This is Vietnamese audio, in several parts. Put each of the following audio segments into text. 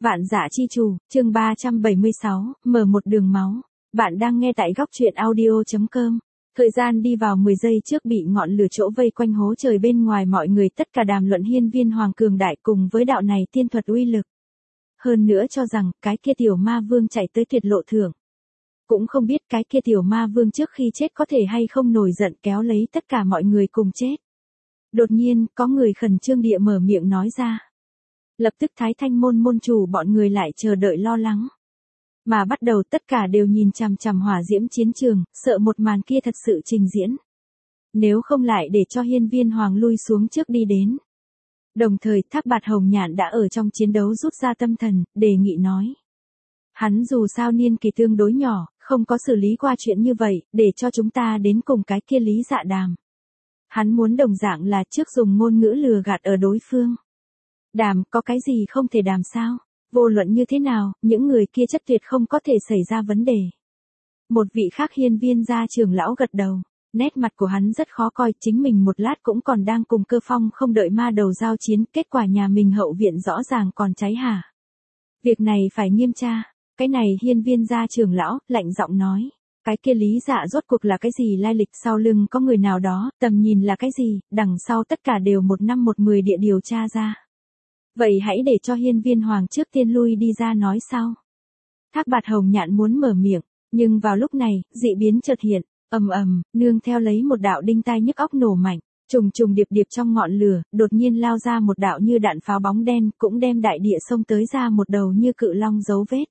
Vạn Dã Chi Chủ, chương 376, mở một đường máu. Bạn đang nghe tại góc truyện audio.com. Thời gian đi vào 10 giây trước bị ngọn lửa chỗ vây quanh hố trời bên ngoài, mọi người tất cả đàm luận hiên viên hoàng cường đại cùng với đạo này tiên thuật uy lực. Hơn nữa cho rằng cái kia tiểu ma vương chạy tới tuyệt lộ thưởng. Cũng không biết cái kia tiểu ma vương trước khi chết có thể hay không nổi giận kéo lấy tất cả mọi người cùng chết. Đột nhiên, có người khẩn trương địa mở miệng nói ra. Lập tức Thái Thanh môn môn chủ bọn người lại chờ đợi lo lắng. Mà bắt đầu tất cả đều nhìn chằm chằm hỏa diễm chiến trường, sợ một màn kia thật sự trình diễn. Nếu không lại để cho hiên viên hoàng lui xuống trước đi đến. Đồng thời Thác Bạt Hồng Nhạn đã ở trong chiến đấu rút ra tâm thần, đề nghị nói. Hắn dù sao niên kỳ tương đối nhỏ, không có xử lý qua chuyện như vậy, để cho chúng ta đến cùng cái kia Lý Dạ đàm. Hắn muốn đồng dạng là trước dùng ngôn ngữ lừa gạt ở đối phương. Đàm, có cái gì không thể đàm sao? Vô luận như thế nào, những người kia chất tuyệt không có thể xảy ra vấn đề. Một vị khác hiên viên gia trưởng lão gật đầu. Nét mặt của hắn rất khó coi, chính mình một lát cũng còn đang cùng Cơ Phong không đợi ma đầu giao chiến, kết quả nhà mình hậu viện rõ ràng còn cháy hả? Việc này phải nghiêm tra. Cái này hiên viên gia trưởng lão, lạnh giọng nói. Cái kia Lý Dạ rốt cuộc là cái gì, lai lịch sau lưng có người nào đó, tầm nhìn là cái gì, đằng sau tất cả đều một năm một mười địa điều tra ra. Vậy hãy để cho hiên viên hoàng trước tiên lui đi ra nói sau. Thác Bạt Hồng Nhạn muốn mở miệng, nhưng vào lúc này, dị biến chợt hiện, ầm ầm, nương theo lấy một đạo đinh tai nhức óc nổ mạnh, trùng trùng điệp điệp trong ngọn lửa, đột nhiên lao ra một đạo như đạn pháo bóng đen, cũng đem đại địa xông tới ra một đầu như cự long dấu vết.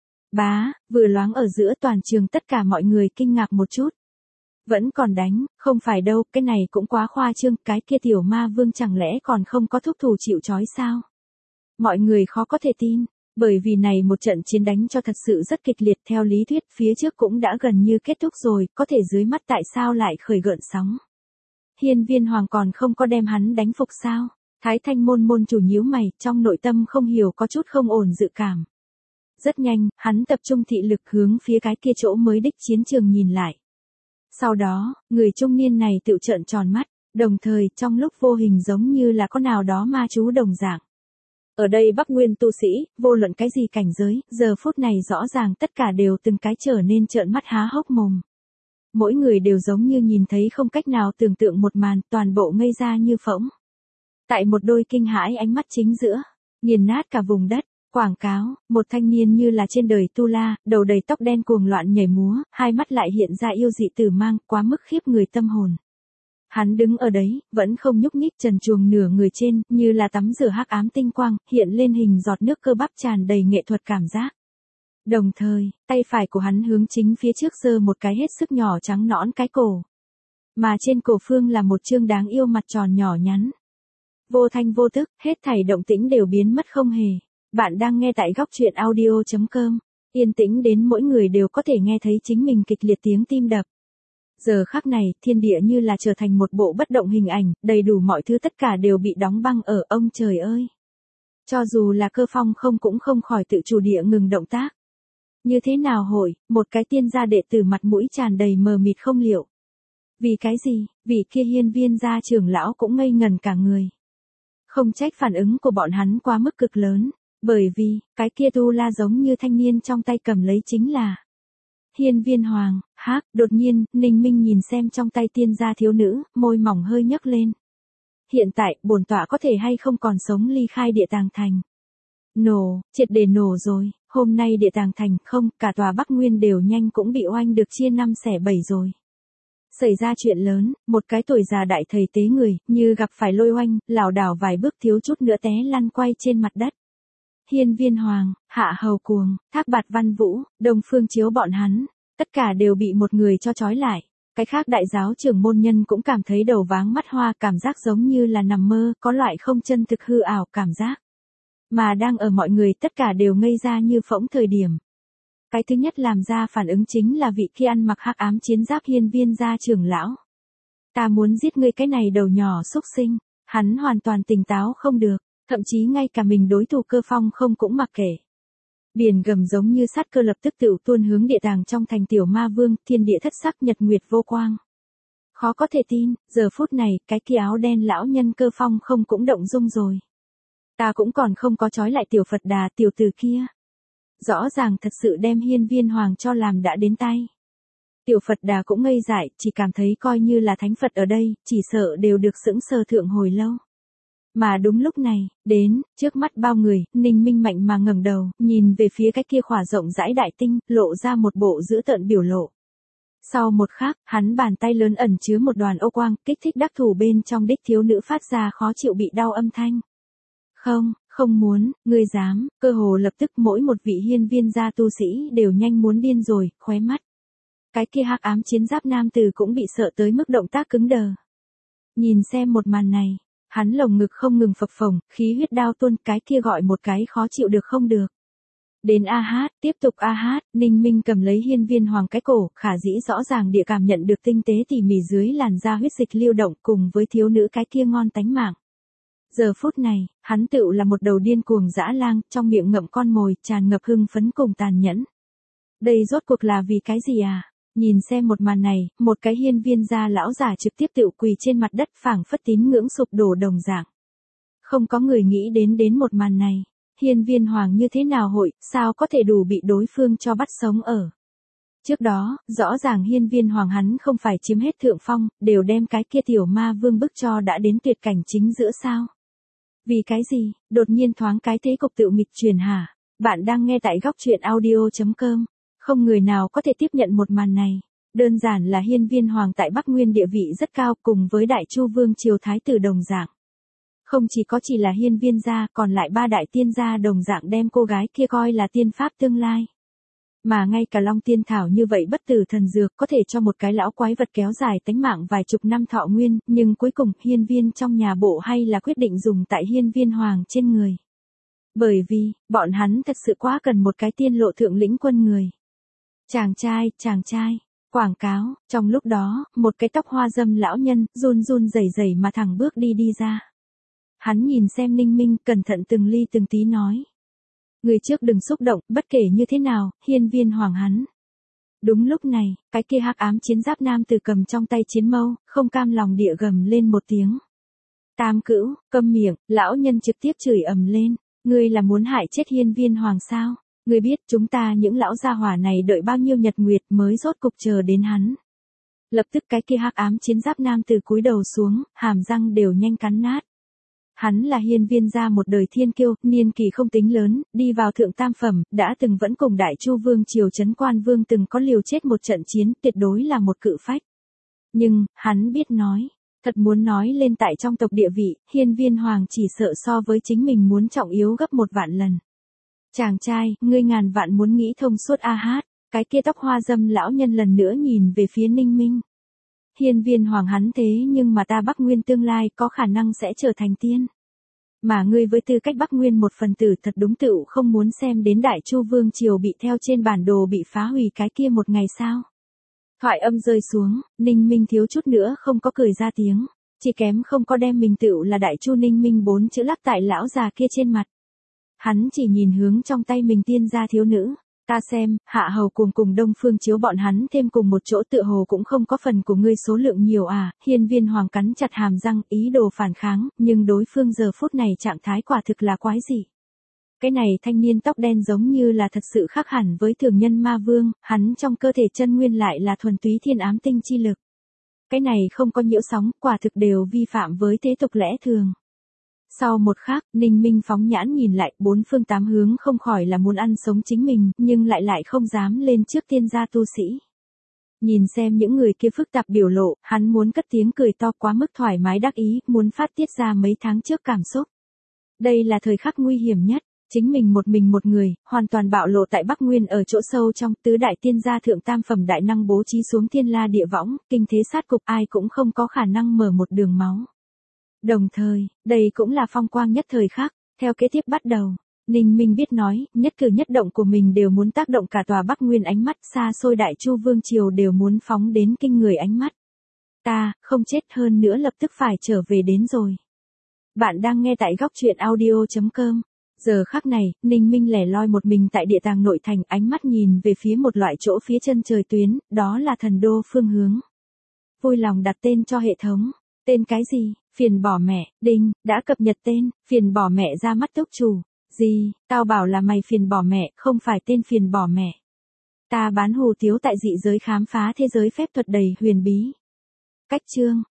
Bá, vừa loáng ở giữa toàn trường, tất cả mọi người kinh ngạc một chút. Vẫn còn đánh, không phải đâu, cái này cũng quá khoa trương, cái kia tiểu ma vương chẳng lẽ còn không có thúc thủ chịu trói sao? Mọi người khó có thể tin, bởi vì này một trận chiến đánh cho thật sự rất kịch liệt, theo lý thuyết phía trước cũng đã gần như kết thúc rồi, có thể dưới mắt tại sao lại khởi gợn sóng? Hiên viên hoàng còn không có đem hắn đánh phục sao? Thái Thanh môn môn chủ nhíu mày, trong nội tâm không hiểu có chút không ổn dự cảm. Rất nhanh, hắn tập trung thị lực hướng phía cái kia chỗ mới đích chiến trường nhìn lại. Sau đó, người trung niên này tự trợn tròn mắt, đồng thời trong lúc vô hình giống như là có nào đó ma chú đồng dạng. Ở đây Bắc Nguyên tu sĩ, vô luận cái gì cảnh giới, giờ phút này rõ ràng tất cả đều từng cái trở nên trợn mắt há hốc mồm. Mỗi người đều giống như nhìn thấy không cách nào tưởng tượng một màn, toàn bộ ngây ra như phỗng. Tại một đôi kinh hãi ánh mắt chính giữa, nghiền nát cả vùng đất. Quảng cáo, một thanh niên như là trên đời tu la, đầu đầy tóc đen cuồng loạn nhảy múa, hai mắt lại hiện ra yêu dị tử mang, quá mức khiếp người tâm hồn. Hắn đứng ở đấy, vẫn không nhúc nhích, trần truồng nửa người trên, như là tắm rửa hắc ám tinh quang, hiện lên hình giọt nước cơ bắp tràn đầy nghệ thuật cảm giác. Đồng thời, tay phải của hắn hướng chính phía trước giơ một cái hết sức nhỏ trắng nõn cái cổ. Mà trên cổ phương là một chương đáng yêu mặt tròn nhỏ nhắn. Vô thanh vô tức, hết thảy động tĩnh đều biến mất không hề. Bạn đang nghe tại góc truyện audio.com, yên tĩnh đến mỗi người đều có thể nghe thấy chính mình kịch liệt tiếng tim đập. Giờ khắc này, thiên địa như là trở thành một bộ bất động hình ảnh, đầy đủ mọi thứ tất cả đều bị đóng băng ở, ông trời ơi. Cho dù là Cơ Phong không cũng không khỏi tự chủ địa ngừng động tác. Như thế nào hội, một cái tiên gia đệ tử mặt mũi tràn đầy mờ mịt không liệu. Vì cái gì, vị kia hiên viên gia trưởng lão cũng ngây ngần cả người. Không trách phản ứng của bọn hắn quá mức cực lớn. Bởi vì, cái kia tu la giống như thanh niên trong tay cầm lấy chính là hiên viên hoàng, đột nhiên, Ninh Minh nhìn xem trong tay tiên gia thiếu nữ, môi mỏng hơi nhấc lên. Hiện tại, bổn tọa có thể hay không còn sống ly khai Địa Tàng Thành. Nổ, triệt để nổ rồi, hôm nay Địa Tàng Thành không, cả tòa Bắc Nguyên đều nhanh cũng bị oanh được chia 5 xẻ 7 rồi. Xảy ra chuyện lớn, một cái tuổi già đại thầy tế người, như gặp phải lôi oanh, lảo đảo vài bước thiếu chút nữa té lăn quay trên mặt đất. Hiên viên hoàng, Hạ Hầu Cuồng, Thác Bạt Văn Vũ, Đông Phương Chiếu bọn hắn, tất cả đều bị một người cho trói lại. Cái khác đại giáo trưởng môn nhân cũng cảm thấy đầu váng mắt hoa, cảm giác giống như là nằm mơ, có loại không chân thực hư ảo cảm giác. Mà đang ở mọi người tất cả đều ngây ra như phỗng thời điểm. Cái thứ nhất làm ra phản ứng chính là vị kia ăn mặc hắc ám chiến giáp hiên viên gia trưởng lão. Ta muốn giết ngươi cái này đầu nhỏ xúc sinh, hắn hoàn toàn tỉnh táo không được. Thậm chí ngay cả mình đối thủ Cơ Phong không cũng mặc kệ. Biển gầm giống như sát cơ lập tức tựu tuôn hướng địa tàng trong thành tiểu ma vương, thiên địa thất sắc nhật nguyệt vô quang. Khó có thể tin, giờ phút này, cái kia áo đen lão nhân Cơ Phong không cũng động dung rồi. Ta cũng còn không có trói lại tiểu Phật Đà tiểu tử kia. Rõ ràng thật sự đem Hiên Viên Hoàng cho làm đã đến tay. Tiểu Phật Đà cũng ngây dại, chỉ cảm thấy coi như là thánh Phật ở đây, chỉ sợ đều được sững sờ thượng hồi lâu. Mà đúng lúc này, đến, trước mắt bao người, Ninh Minh mạnh mà ngẩng đầu, nhìn về phía cái kia khỏa rộng rãi đại tinh, lộ ra một bộ dữ tợn biểu lộ. Sau một khắc, hắn bàn tay lớn ẩn chứa một đoàn ô quang, kích thích đắc thủ bên trong đích thiếu nữ phát ra khó chịu bị đau âm thanh. Không, không muốn, ngươi dám, cơ hồ lập tức mỗi một vị hiên viên gia tu sĩ đều nhanh muốn điên rồi, khóe mắt. Cái kia hắc ám chiến giáp nam tử cũng bị sợ tới mức động tác cứng đờ. Nhìn xem một màn này, hắn lồng ngực không ngừng phập phồng, khí huyết đao tuôn, cái kia gọi một cái khó chịu được không được. Đến a hát, tiếp tục a hát, Ninh Minh cầm lấy Hiên Viên Hoàng cái cổ, khả dĩ rõ ràng địa cảm nhận được tinh tế tỉ mỉ dưới làn da huyết dịch lưu động cùng với thiếu nữ cái kia ngon tánh mạng. Giờ phút này, hắn tựu là một đầu điên cuồng dã lang, trong miệng ngậm con mồi, tràn ngập hưng phấn cùng tàn nhẫn. Đây rốt cuộc là vì cái gì à? Nhìn xem một màn này, một cái hiên viên gia lão giả trực tiếp tựu quỳ trên mặt đất phảng phất tín ngưỡng sụp đổ đồng dạng. Không có người nghĩ đến một màn này. Hiên Viên Hoàng như thế nào hội, sao có thể đủ bị đối phương cho bắt sống ở. Trước đó, rõ ràng Hiên Viên Hoàng hắn không phải chiếm hết thượng phong, đều đem cái kia tiểu ma vương bức cho đã đến tuyệt cảnh chính giữa sao. Vì cái gì, đột nhiên thoáng cái thế cục tự nghịch truyền hả? Bạn đang nghe tại góc truyện audio.com. Không người nào có thể tiếp nhận một màn này. Đơn giản là Hiên Viên Hoàng tại Bắc Nguyên địa vị rất cao cùng với Đại Chu Vương triều thái tử đồng dạng. Không chỉ là hiên viên gia, còn lại ba đại tiên gia đồng dạng đem cô gái kia coi là tiên pháp tương lai. Mà ngay cả Long Tiên Thảo như vậy bất tử thần dược có thể cho một cái lão quái vật kéo dài tánh mạng vài chục năm thọ nguyên, nhưng cuối cùng hiên viên trong nhà bộ hay là quyết định dùng tại Hiên Viên Hoàng trên người. Bởi vì, bọn hắn thật sự quá cần một cái tiên lộ thượng lĩnh quân người. Chàng trai, quảng cáo, trong lúc đó, một cái tóc hoa dâm lão nhân, run run rẩy rẩy mà thẳng bước đi ra. Hắn nhìn xem Ninh Minh, cẩn thận từng ly từng tí nói. Người trước đừng xúc động, bất kể như thế nào, Hiên Viên Hoàng hắn. Đúng lúc này, cái kia hắc ám chiến giáp nam tử cầm trong tay chiến mâu, không cam lòng địa gầm lên một tiếng. Tam Cữu, câm miệng, lão nhân trực tiếp chửi ầm lên. Ngươi là muốn hại chết Hiên Viên Hoàng sao? Ngươi biết chúng ta những lão gia hỏa này đợi bao nhiêu nhật nguyệt mới rốt cục chờ đến hắn. Lập tức cái kia hắc ám chiến giáp nam tử cúi đầu xuống, hàm răng đều nhanh cắn nát. Hắn là hiên viên gia một đời thiên kiêu, niên kỳ không tính lớn, đi vào thượng tam phẩm, đã từng vẫn cùng Đại Chu Vương triều trấn Quan Vương từng có liều chết một trận chiến, tuyệt đối là một cự phách. Nhưng, hắn biết nói, thật muốn nói lên tại trong tộc địa vị, Hiên Viên Hoàng chỉ sợ so với chính mình muốn trọng yếu gấp 1.000.000 lần. Chàng trai, ngươi ngàn vạn muốn nghĩ thông suốt a hát, cái kia tóc hoa dâm lão nhân lần nữa nhìn về phía Ninh Minh. Hiên Viên Hoàng hắn thế nhưng mà ta Bắc Nguyên tương lai có khả năng sẽ trở thành tiên. Mà ngươi với tư cách Bắc Nguyên một phần tử thật đúng tựu không muốn xem đến Đại Chu Vương triều bị theo trên bản đồ bị phá hủy cái kia một ngày sao. Thoại âm rơi xuống, Ninh Minh thiếu chút nữa không có cười ra tiếng, chỉ kém không có đem mình tựu là Đại Chu Ninh Minh 4 chữ lắc tại lão già kia trên mặt. Hắn chỉ nhìn hướng trong tay mình tiên gia thiếu nữ. Ta xem, Hạ Hầu cùng Đông Phương Chiếu bọn hắn thêm cùng một chỗ tựa hồ cũng không có phần của ngươi số lượng nhiều à. Hiên Viên Hoàng cắn chặt hàm răng, ý đồ phản kháng, nhưng đối phương giờ phút này trạng thái quả thực là quái gì. Cái này thanh niên tóc đen giống như là thật sự khác hẳn với thường nhân ma vương, hắn trong cơ thể chân nguyên lại là thuần túy thiên ám tinh chi lực. Cái này không có nhiễu sóng, quả thực đều vi phạm với thế tục lẽ thường. Sau một khắc, Ninh Minh phóng nhãn nhìn lại, 4 phương 8 hướng không khỏi là muốn ăn sống chính mình, nhưng lại không dám lên trước tiên gia tu sĩ. Nhìn xem những người kia phức tạp biểu lộ, hắn muốn cất tiếng cười to quá mức thoải mái đắc ý, muốn phát tiết ra mấy tháng trước cảm xúc. Đây là thời khắc nguy hiểm nhất, chính mình một người, hoàn toàn bạo lộ tại Bắc Nguyên ở chỗ sâu trong tứ đại tiên gia thượng tam phẩm đại năng bố trí xuống thiên la địa võng, kinh thế sát cục ai cũng không có khả năng mở một đường máu. Đồng thời, đây cũng là phong quang nhất thời khắc, theo kế tiếp bắt đầu, Ninh Minh biết nói, nhất cử nhất động của mình đều muốn tác động cả tòa Bắc Nguyên ánh mắt, xa xôi Đại Chu Vương triều đều muốn phóng đến kinh người ánh mắt. Ta, không chết hơn nữa lập tức phải trở về đến rồi. Bạn đang nghe tại góc truyện audio.com. Giờ khắc này, Ninh Minh lẻ loi một mình tại địa tàng nội thành, ánh mắt nhìn về phía một loại chỗ phía chân trời tuyến, đó là thần đô phương hướng. Vui lòng đặt tên cho hệ thống. Tên cái gì? Phiền bỏ mẹ, đinh, đã cập nhật tên, phiền bỏ mẹ ra mắt túc chủ. Gì, tao bảo là mày phiền bỏ mẹ, không phải tên phiền bỏ mẹ. Ta bán hủ tiếu tại dị giới khám phá thế giới phép thuật đầy huyền bí. Cách chương